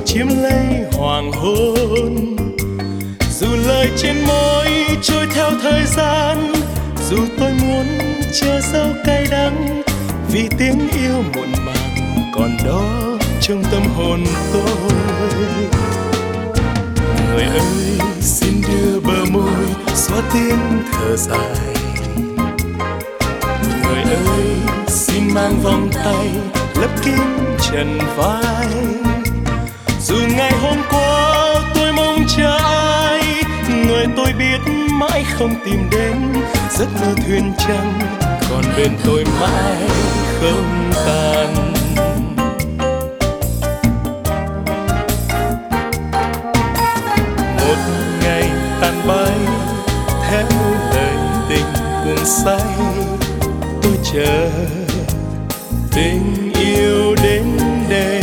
chiếm lấy hoàng hôn. Dù lời trên môi trôi theo thời gian, dù tôi muốn che giấu cay đắng, vì tiếng yêu muộn màng còn đó trong tâm hồn tôi. Người ơi xin đưa bờ môi xóa tiếng thở dài. Người ơi xin mang vòng tay lấp kín trần vai. Dù ngày hôm qua tôi mong chờ ai, người tôi biết mãi không tìm đến, giấc mơ thuyền trăng còn bên tôi mãi không tan. Một ngày tan bay theo lời tình cuồng say, tôi chờ tình yêu đến đây.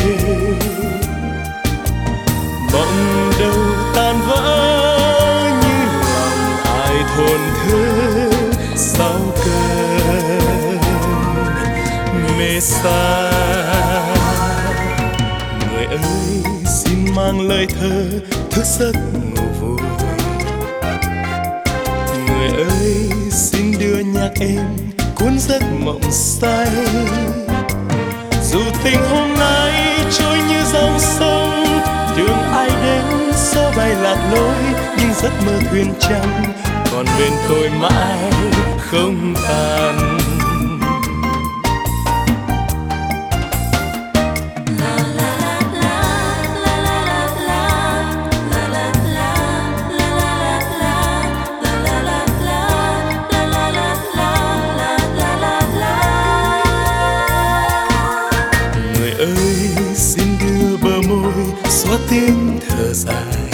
Mộng đâu tan vỡ như lòng ai thổn thức sau cơn mê xa. Người ơi xin mang lời thơ thức giấc ngủ vui. Người ơi xin đưa nhạc êm cuốn giấc mộng say. Dù tình hôm nay trôi như dòng sông, đường ai đến gió bay lạc lối, nhưng giấc mơ thuyền trăng còn bên tôi mãi không tan. Người ơi xin đưa bờ môi xóa tiếng thở dài.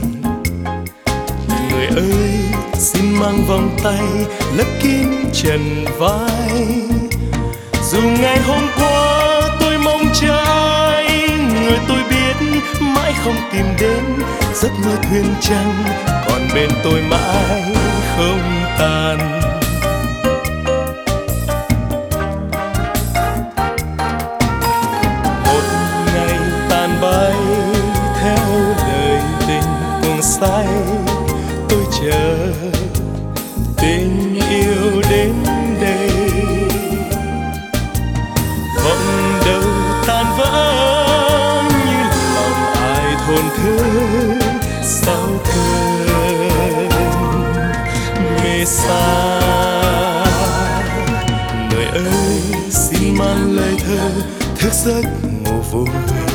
Người ơi xin mang vòng tay lấp kín trần vai. Dù ngày hôm qua tôi mong chờ ai, người tôi biết mãi không tìm đến, giấc mơ thuyền trăng còn bên tôi mãi không tan. Một ngày tan bay theo lời tình cuồng say, tôi chờ tình yêu đến đây. Vọng đâu tan vỡ như lòng ai thổn thức sau cơn mê xa. Người ơi xin mang lời thơ thức giấc ngủ vui.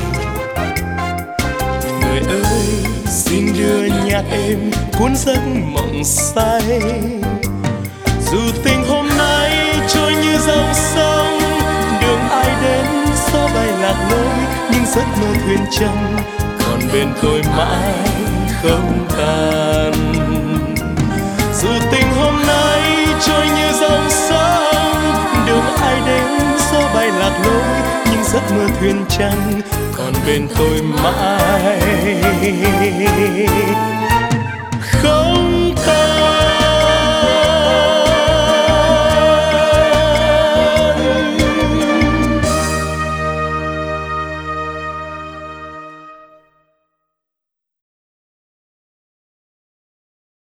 Người ơi xin đưa nhạc êm cuốn giấc mộng say. Dù tình hôm nay trôi như dòng sông, đường ai đến gió bay lạc lối, nhưng giấc mơ thuyền trăng còn bên tôi mãi không tan. Dù tình hôm nay trôi như dòng sông, đường ai đến gió bay lạc lối, nhưng giấc mơ thuyền trăng còn bên tôi mãi không tan.